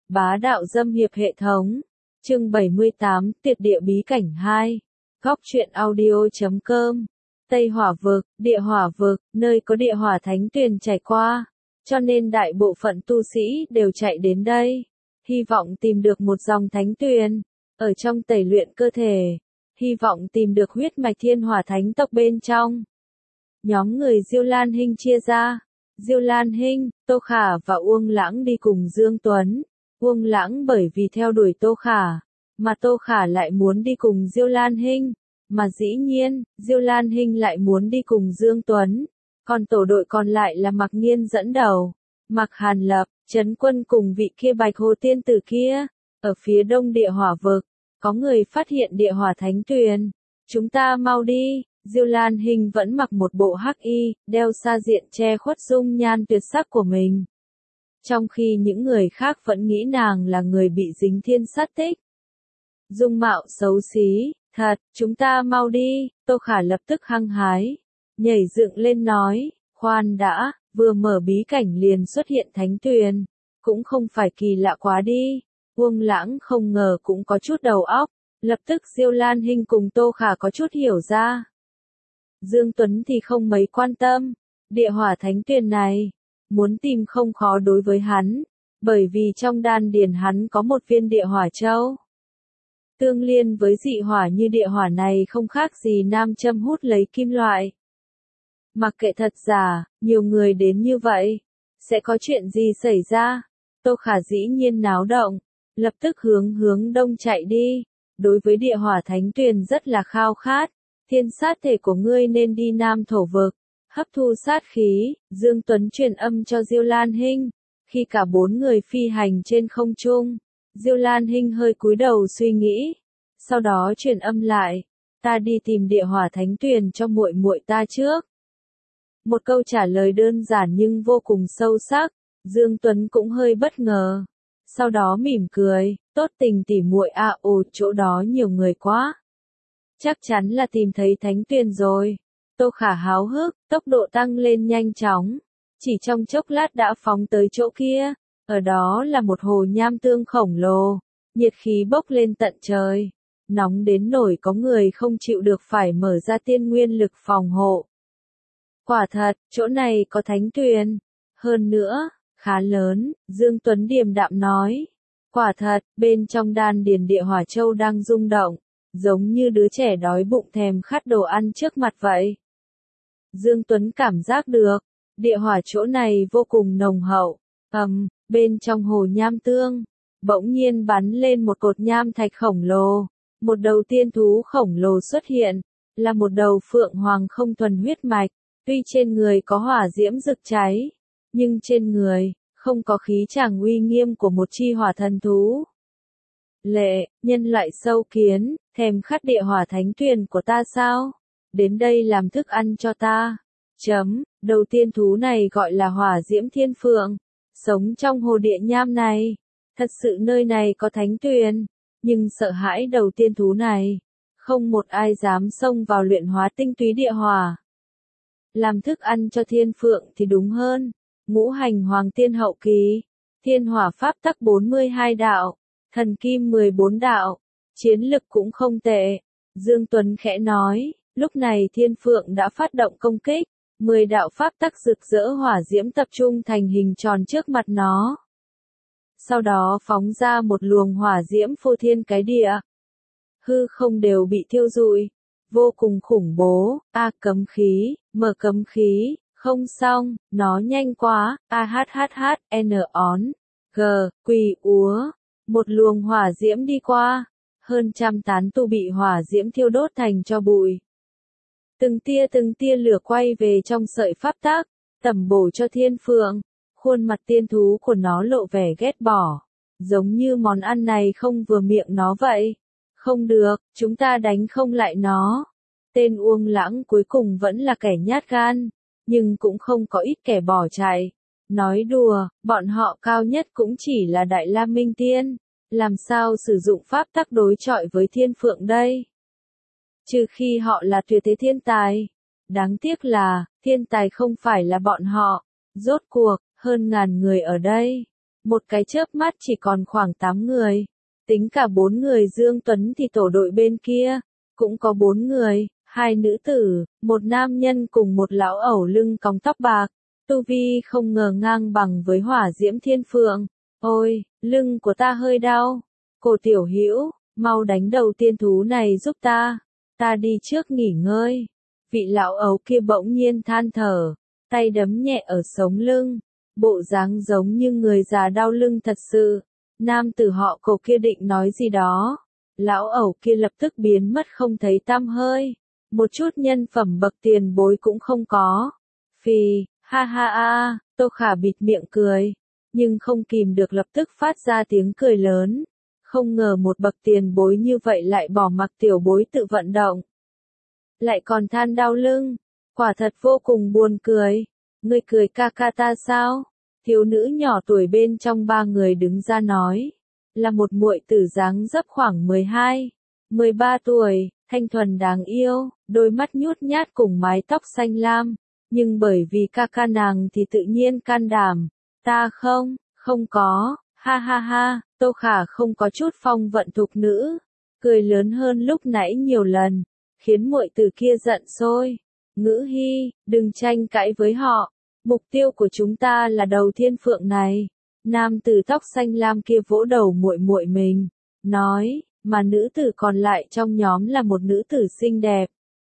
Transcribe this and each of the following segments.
Bá đạo dâm hiệp hệ thống. Chương 78, Tuyệt địa bí cảnh 2. Góc truyện audio.com. Tây Hỏa vực, địa hỏa vực, nơi có địa hỏa thánh tuyền chảy qua, cho nên đại bộ phận tu sĩ đều chạy đến đây, hy vọng tìm được một dòng thánh tuyền, ở trong tẩy luyện cơ thể, hy vọng tìm được huyết mạch thiên hỏa thánh tộc bên trong. Nhóm người Diêu Lan Hinh chia ra, Diêu Lan Hinh, Tô Khả và Uông Lãng đi cùng Dương Tuấn. Uông Lãng bởi vì theo đuổi Tô Khả, mà Tô Khả lại muốn đi cùng Diêu Lan Hinh, mà dĩ nhiên, Diêu Lan Hinh lại muốn đi cùng Dương Tuấn. Còn tổ đội còn lại là Mạc Nghiên dẫn đầu, Mạc Hàn Lập, Trấn Quân cùng vị kia Bạch Hồ tiên tử kia. Ở phía đông địa hỏa vực, có người phát hiện địa hỏa thánh tuyền. Chúng ta mau đi. Diêu Lan Hinh vẫn mặc một bộ hắc y, đeo sa diện che khuất dung nhan tuyệt sắc của mình. Trong khi những người khác vẫn nghĩ nàng là người bị dính thiên sát tích. Dung mạo xấu xí, thật, chúng ta mau đi. Tô Khả lập tức hăng hái, nhảy dựng lên nói, khoan đã, vừa mở bí cảnh liền xuất hiện thánh tuyền, cũng không phải kỳ lạ quá đi. Uông Lãng không ngờ cũng có chút đầu óc, lập tức Diêu Lan Hinh cùng Tô Khả có chút hiểu ra. Dương Tuấn thì không mấy quan tâm, địa hỏa thánh tuyền này, muốn tìm không khó đối với hắn, bởi vì trong đan điền hắn có một viên địa hỏa châu. Tương liên với dị hỏa như địa hỏa này không khác gì nam châm hút lấy kim loại. Mặc kệ thật giả, nhiều người đến như vậy, sẽ có chuyện gì xảy ra? Tô Khả dĩ nhiên náo động, lập tức hướng đông chạy đi, đối với địa hỏa thánh tuyền rất là khao khát. Thiên sát thể của ngươi nên đi Nam Thổ vực, hấp thu sát khí. Dương Tuấn truyền âm cho Diêu Lan Hinh. Khi cả bốn người phi hành trên không trung, Diêu Lan Hinh hơi cúi đầu suy nghĩ, sau đó truyền âm lại, ta đi tìm địa hỏa thánh tuyền cho muội muội ta trước. Một câu trả lời đơn giản nhưng vô cùng sâu sắc, Dương Tuấn cũng hơi bất ngờ. Sau đó mỉm cười, tốt tình tỉ muội à, chỗ đó nhiều người quá. Chắc chắn là tìm thấy thánh tuyền rồi. Tô Khả háo hức, tốc độ tăng lên nhanh chóng. Chỉ trong chốc lát đã phóng tới chỗ kia. Ở đó là một hồ nham tương khổng lồ. Nhiệt khí bốc lên tận trời. Nóng đến nổi có người không chịu được phải mở ra tiên nguyên lực phòng hộ. Quả thật, chỗ này có thánh tuyền. Hơn nữa, khá lớn, Dương Tuấn điềm đạm nói. Quả thật, bên trong đan điền địa hỏa châu đang rung động. Giống như đứa trẻ đói bụng thèm khát đồ ăn trước mặt vậy. Dương Tuấn cảm giác được, địa hỏa chỗ này vô cùng nồng hậu. Bên trong hồ nham tương, bỗng nhiên bắn lên một cột nham thạch khổng lồ. Một đầu tiên thú khổng lồ xuất hiện, là một đầu phượng hoàng không thuần huyết mạch. Tuy trên người có hỏa diễm rực cháy, nhưng trên người, không có khí tràng uy nghiêm của một chi hỏa thần thú. Lệ, nhân loại sâu kiến, thèm khát địa hỏa thánh tuyền của ta sao? Đến đây làm thức ăn cho ta. Đầu tiên thú này gọi là hỏa diễm thiên phượng, sống trong hồ địa nham này. Thật sự nơi này có thánh tuyền, nhưng sợ hãi đầu tiên thú này. Không một ai dám xông vào luyện hóa tinh túy địa hỏa. Làm thức ăn cho thiên phượng thì đúng hơn. Ngũ hành hoàng tiên hậu kỳ, thiên hỏa pháp tắc 42 đạo. Thần kim 14 đạo, chiến lực cũng không tệ. Dương Tuấn khẽ nói, lúc này thiên phượng đã phát động công kích, 10 đạo pháp tắc rực rỡ hỏa diễm tập trung thành hình tròn trước mặt nó. Sau đó phóng ra một luồng hỏa diễm phô thiên cái địa. Hư không đều bị thiêu rụi, vô cùng khủng bố. Cấm khí, mở cấm khí, không xong, nó nhanh quá. Quỳ úa. Một luồng hỏa diễm đi qua, hơn trăm tán tu bị hỏa diễm thiêu đốt thành tro bụi. Từng tia lửa quay về trong sợi pháp tắc, tẩm bổ cho thiên phượng. Khuôn mặt tiên thú của nó lộ vẻ ghét bỏ, giống như món ăn này không vừa miệng nó vậy. Không được, chúng ta đánh không lại nó. Tên Uông Lãng cuối cùng vẫn là kẻ nhát gan, nhưng cũng không có ít kẻ bỏ chạy. Nói đùa, bọn họ cao nhất cũng chỉ là Đại La Minh Tiên, làm sao sử dụng pháp tắc đối chọi với thiên phượng đây? Trừ khi họ là tuyệt thế thiên tài. Đáng tiếc là, thiên tài không phải là bọn họ. Rốt cuộc, hơn ngàn người ở đây, Một cái chớp mắt chỉ còn khoảng 8 người. Tính cả 4 người Dương Tuấn thì tổ đội bên kia, cũng có 4 người, 2 nữ tử, một nam nhân cùng một lão ẩu lưng còng tóc bạc. Tu vi không ngờ ngang bằng với Hỏa Diễm Thiên Phượng. Ôi, lưng của ta hơi đau. Cô tiểu hữu, mau đánh đầu tiên thú này giúp ta đi trước nghỉ ngơi. Vị lão ấu kia bỗng nhiên than thở, tay đấm nhẹ ở sống lưng, bộ dáng giống như người già đau lưng thật sự. Nam tử họ Cổ kia định nói gì đó, lão ẩu kia lập tức biến mất không thấy tăm hơi, một chút nhân phẩm bậc tiền bối cũng không có. Phì, ha ha a, Tô Khả bịt miệng cười, nhưng không kìm được lập tức phát ra tiếng cười lớn. Không ngờ một bậc tiền bối như vậy lại bỏ mặc tiểu bối tự vận động. Lại còn than đau lưng, quả thật vô cùng buồn cười. Ngươi cười ca ca ta sao? Thiếu nữ nhỏ tuổi bên trong 3 người đứng ra nói, là một muội tử dáng dấp khoảng 12, 13 tuổi, thanh thuần đáng yêu, đôi mắt nhút nhát cùng mái tóc xanh lam, nhưng bởi vì ca ca nàng thì tự nhiên can đảm. Ta không có, ha ha ha, Tô Khả không có chút phong vận thục nữ, cười lớn hơn lúc nãy nhiều lần, khiến muội tử kia giận sôi. Ngữ Hi, đừng tranh cãi với họ. Mục tiêu của chúng ta là đầu thiên phượng này. Nam tử tóc xanh lam kia vỗ đầu muội muội mình, nói, mà nữ tử còn lại trong nhóm là một nữ tử xinh đẹp.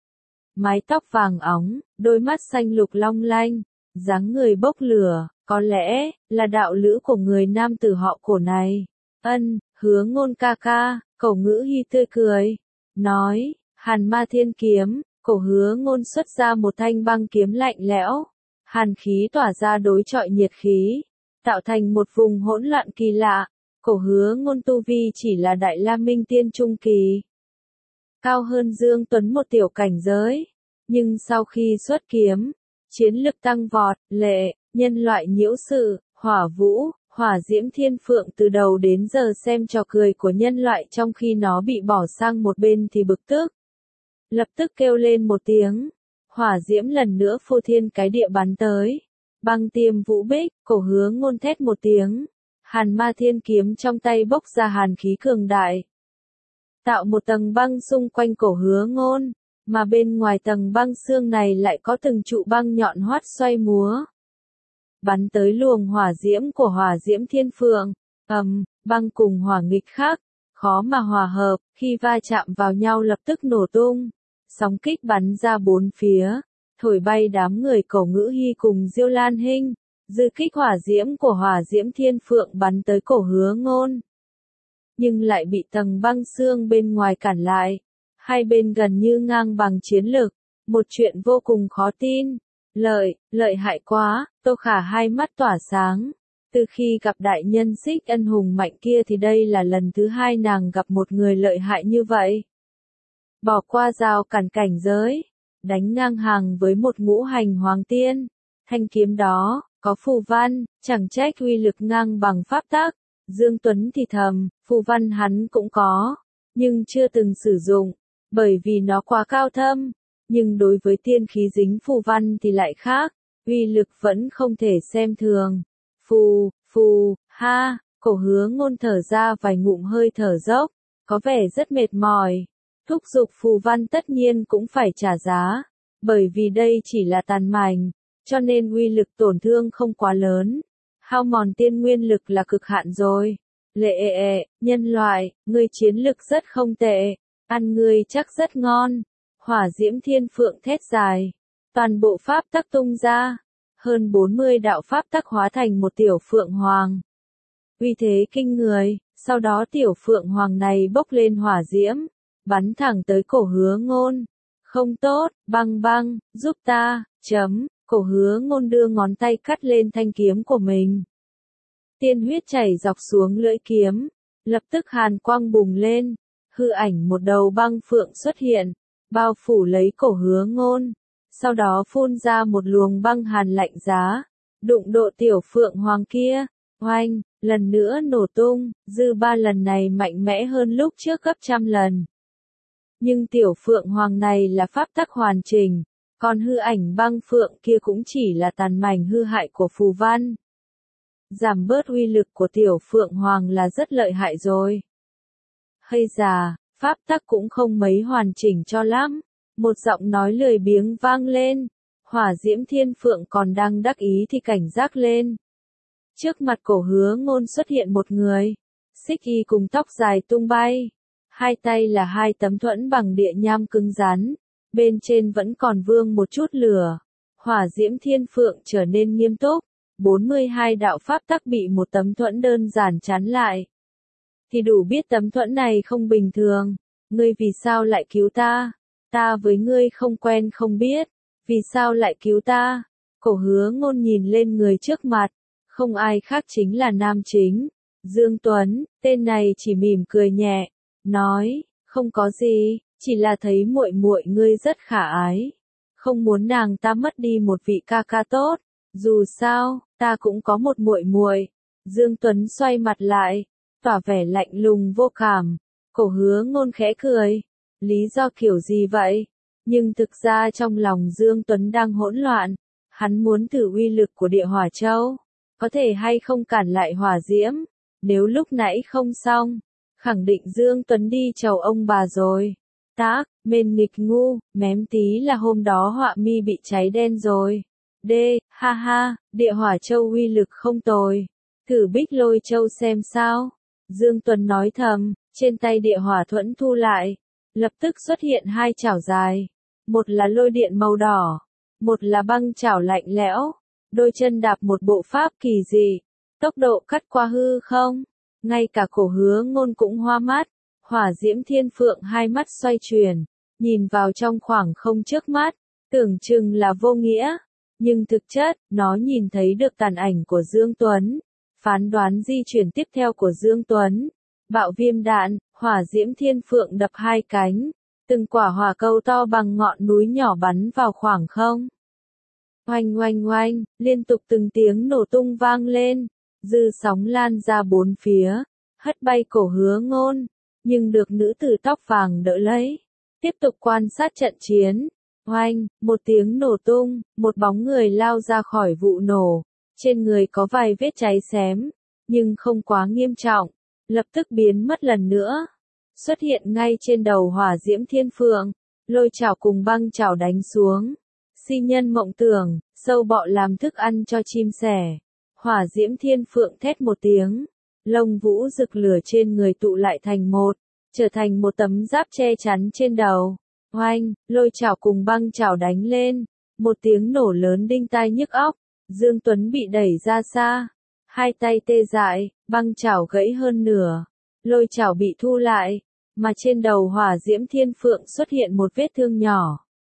Mái tóc vàng óng, đôi mắt xanh lục long lanh, dáng người bốc lửa, có lẽ là đạo lữ của người nam tử họ Cổ này. Hứa Ngôn ca ca, Cổ Ngữ Hi tươi cười, nói, Hàn Ma Thiên Kiếm. Cổ Hứa Ngôn xuất ra một thanh băng kiếm lạnh lẽo, hàn khí tỏa ra đối chọi nhiệt khí, tạo thành một vùng hỗn loạn kỳ lạ. Cổ Hứa Ngôn tu vi chỉ là Đại La Minh Tiên trung kỳ, cao hơn Dương Tuấn một tiểu cảnh giới, nhưng sau khi xuất kiếm, chiến lực tăng vọt. Lệ, nhân loại nhiễu sự, Hỏa Vũ, Hỏa Diễm Thiên Phượng từ đầu đến giờ xem trò cười của nhân loại trong khi nó bị bỏ sang một bên thì bực tức. Lập tức kêu lên một tiếng, hỏa diễm lần nữa phô thiên cái địa bắn tới. Băng tiêm vũ bích, Cổ Hứa Ngôn thét một tiếng. Hàn Ma Thiên Kiếm trong tay bốc ra hàn khí cường đại, tạo một tầng băng xung quanh Cổ Hứa Ngôn, mà bên ngoài tầng băng xương này lại có từng trụ băng nhọn hoắt xoay múa, bắn tới luồng hỏa diễm của Hỏa Diễm Thiên Phượng. Băng cùng hỏa nghịch khác, khó mà hòa hợp, khi va chạm vào nhau lập tức nổ tung. Sóng kích bắn ra bốn phía, thổi bay đám người Cổ Ngữ Hi cùng Diêu Lan Hinh. Dư kích hỏa diễm của Hỏa Diễm Thiên Phượng bắn tới Cổ Hứa Ngôn, nhưng lại bị tầng băng xương bên ngoài cản lại. Hai bên gần như ngang bằng chiến lực, một chuyện vô cùng khó tin. Lợi hại quá, Tô Khả hai mắt tỏa sáng. Từ khi gặp đại nhân Xích Ân hùng mạnh kia thì đây là lần thứ 2 nàng gặp một người lợi hại như vậy. Bỏ qua rào cản cảnh giới, đánh ngang hàng với một ngũ hành hoàng tiên. Thanh kiếm đó, có phù văn, chẳng trách uy lực ngang bằng pháp tắc. Dương Tuấn thì thầm, phù văn hắn cũng có, nhưng chưa từng sử dụng, bởi vì nó quá cao thâm. Nhưng đối với tiên khí dính phù văn thì lại khác, uy lực vẫn không thể xem thường. Ha, Cổ Hứa Ngôn thở ra vài ngụm hơi thở dốc, có vẻ rất mệt mỏi. Thúc giục phù văn tất nhiên cũng phải trả giá, bởi vì đây chỉ là tàn mảnh, cho nên uy lực tổn thương không quá lớn. Hao mòn tiên nguyên lực là cực hạn rồi. Nhân loại, ngươi chiến lực rất không tệ, ăn ngươi chắc rất ngon. Hỏa Diễm Thiên Phượng thét dài, toàn bộ pháp tắc tung ra, hơn 40 đạo pháp tắc hóa thành một tiểu phượng hoàng. Uy thế kinh người, sau đó tiểu phượng hoàng này bốc lên hỏa diễm, bắn thẳng tới Cổ Hứa Ngôn. Không tốt, băng, giúp ta, Cổ Hứa Ngôn đưa ngón tay cắt lên thanh kiếm của mình. Tiên huyết chảy dọc xuống lưỡi kiếm, lập tức hàn quang bùng lên, hư ảnh một đầu băng phượng xuất hiện, bao phủ lấy Cổ Hứa Ngôn, sau đó phun ra một luồng băng hàn lạnh giá, đụng độ tiểu phượng hoàng kia, oanh, lần nữa nổ tung, dư ba lần này mạnh mẽ hơn lúc trước gấp trăm lần. Nhưng tiểu phượng hoàng này là pháp tắc hoàn chỉnh, còn hư ảnh băng phượng kia cũng chỉ là tàn mảnh hư hại của phù văn. giảm bớt uy lực của tiểu phượng hoàng là rất lợi hại rồi. Hay già, pháp tắc cũng không mấy hoàn chỉnh cho lắm. Một giọng nói lười biếng vang lên. Hỏa diễm thiên phượng còn đang đắc ý thì cảnh giác lên. Trước mặt Cổ Hứa Ngôn xuất hiện một người. Xích y cùng tóc dài tung bay. Hai tay là hai tấm thuẫn bằng địa nham cứng rắn. Bên trên vẫn còn vương một chút lửa. Hỏa diễm thiên phượng trở nên nghiêm túc. 42 đạo pháp tắc bị một tấm thuẫn đơn giản chắn lại. Thì đủ biết tấm thuẫn này không bình thường. Ngươi vì sao lại cứu ta? Ta với ngươi không quen không biết. Vì sao lại cứu ta? Cổ Hứa Ngôn nhìn lên người trước mặt. Không ai khác chính là nam chính. Dương Tuấn, tên này chỉ mỉm cười nhẹ. Nói, không có gì, chỉ là thấy muội muội ngươi rất khả ái. Không muốn nàng ta mất đi một vị ca ca tốt. Dù sao, ta cũng có một muội muội. Dương Tuấn xoay mặt lại, tỏ vẻ lạnh lùng vô cảm. Cổ Hứa Ngôn khẽ cười. Lý do kiểu gì vậy? Nhưng thực ra trong lòng Dương Tuấn đang hỗn loạn. Hắn muốn thử uy lực của địa hỏa châu. Có thể hay không cản lại hỏa diễm. Nếu lúc nãy không xong, khẳng định Dương Tuấn đi chầu ông bà rồi. Tác, mên nghịch ngu, mém tí là hôm đó họa mi bị cháy đen rồi. Ha ha, địa hỏa châu uy lực không tồi. Thử bích lôi châu xem sao. Dương Tuấn nói thầm, trên tay địa hỏa thuẫn thu lại. Lập tức xuất hiện hai chảo dài. Một là lôi điện màu đỏ. Một là băng chảo lạnh lẽo. Đôi chân đạp một bộ pháp kỳ dị. Tốc độ cắt qua hư không. Ngay cả Cổ Hứa Ngôn cũng hoa mắt. Hỏa diễm thiên phượng hai mắt xoay chuyển. Nhìn vào trong khoảng không trước mắt. Tưởng chừng là vô nghĩa. Nhưng thực chất, nó nhìn thấy được tàn ảnh của Dương Tuấn. Phán đoán di chuyển tiếp theo của Dương Tuấn. Bạo viêm đạn, hỏa diễm thiên phượng đập hai cánh. Từng quả hỏa cầu to bằng ngọn núi nhỏ bắn vào khoảng không. Oanh oanh oanh, liên tục từng tiếng nổ tung vang lên. Dư sóng lan ra bốn phía. Hất bay Cổ Hứa Ngôn. Nhưng được nữ tử tóc vàng đỡ lấy. Tiếp tục quan sát trận chiến. Oanh, một tiếng nổ tung, một bóng người lao ra khỏi vụ nổ. Trên người có vài vết cháy xém. Nhưng không quá nghiêm trọng. Lập tức biến mất lần nữa. Xuất hiện ngay trên đầu hỏa diễm thiên phượng. Lôi chảo cùng băng chảo đánh xuống. Si nhân mộng tưởng, sâu bọ làm thức ăn cho chim sẻ. Hỏa diễm thiên phượng thét một tiếng. Lông vũ rực lửa trên người tụ lại thành một. Trở thành một tấm giáp che chắn trên đầu. Oanh, lôi chảo cùng băng chảo đánh lên. Một tiếng nổ lớn đinh tai nhức óc. Dương Tuấn bị đẩy ra xa. Hai tay tê dại, băng chảo gãy hơn nửa. Lôi chảo bị thu lại. Mà trên đầu hỏa diễm thiên phượng xuất hiện một vết thương nhỏ.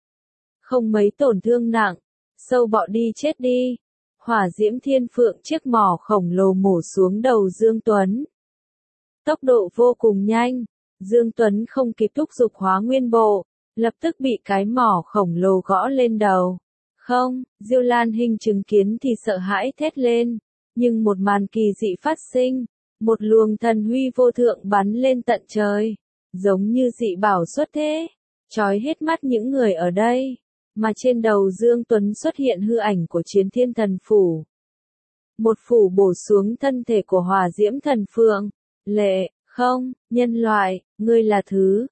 Không mấy tổn thương nặng. Sâu bọ đi chết đi. Hỏa diễm thiên phượng chiếc mỏ khổng lồ mổ xuống đầu Dương Tuấn. Tốc độ vô cùng nhanh. Dương Tuấn không kịp thúc giục hóa nguyên bộ. Lập tức bị cái mỏ khổng lồ gõ lên đầu. Không, Diêu Lan Hinh chứng kiến thì sợ hãi thét lên. Nhưng một màn kỳ dị phát sinh. Một luồng thần huy vô thượng bắn lên tận trời. Giống như dị bảo xuất thế. Chói hết mắt những người ở đây. Mà trên đầu Dương Tuấn xuất hiện hư ảnh của Chiến Thiên Thần Phủ. Một phủ bổ xuống thân thể của hỏa diễm thần phượng. Lệ, không, nhân loại, ngươi là thứ,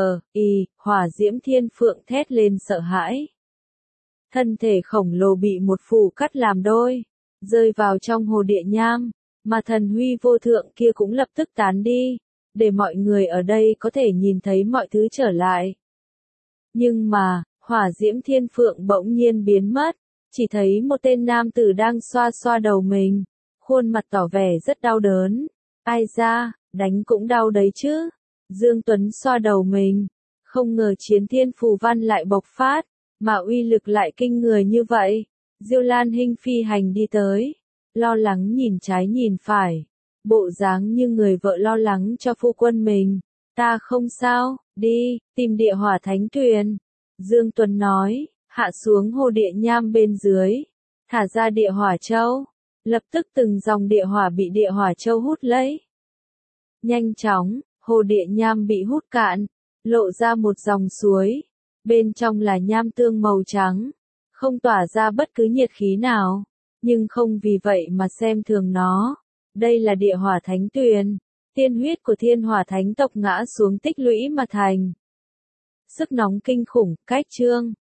hỏa diễm thiên phượng thét lên sợ hãi. Thân thể khổng lồ bị một phủ cắt làm đôi. Rơi vào trong hồ địa nham. Mà thần huy vô thượng kia cũng lập tức tán đi. Để mọi người ở đây có thể nhìn thấy mọi thứ trở lại. Nhưng mà, hỏa diễm thiên phượng bỗng nhiên biến mất. Chỉ thấy một tên nam tử đang xoa xoa đầu mình. Khuôn mặt tỏ vẻ rất đau đớn. Ai da, đánh cũng đau đấy chứ. Dương Tuấn xoa đầu mình. Không ngờ chiến thiên phù văn lại bộc phát. Mà uy lực lại kinh người như vậy. Diêu Lan Hinh phi hành đi tới. Lo lắng nhìn trái nhìn phải. Bộ dáng như người vợ lo lắng cho phu quân mình. Ta không sao, đi, tìm địa hỏa thánh tuyền. Dương Tuấn nói, hạ xuống hồ địa nham bên dưới. Thả ra địa hỏa châu. Lập tức từng dòng địa hỏa bị địa hỏa châu hút lấy. Nhanh chóng, hồ địa nham bị hút cạn. Lộ ra một dòng suối. Bên trong là nham tương màu trắng. Không tỏa ra bất cứ nhiệt khí nào. nhưng không vì vậy mà xem thường nó. Đây là địa hỏa thánh tuyền, tiên huyết của thiên hỏa thánh tộc ngã xuống tích lũy mà thành. Sức nóng kinh khủng, cách chương.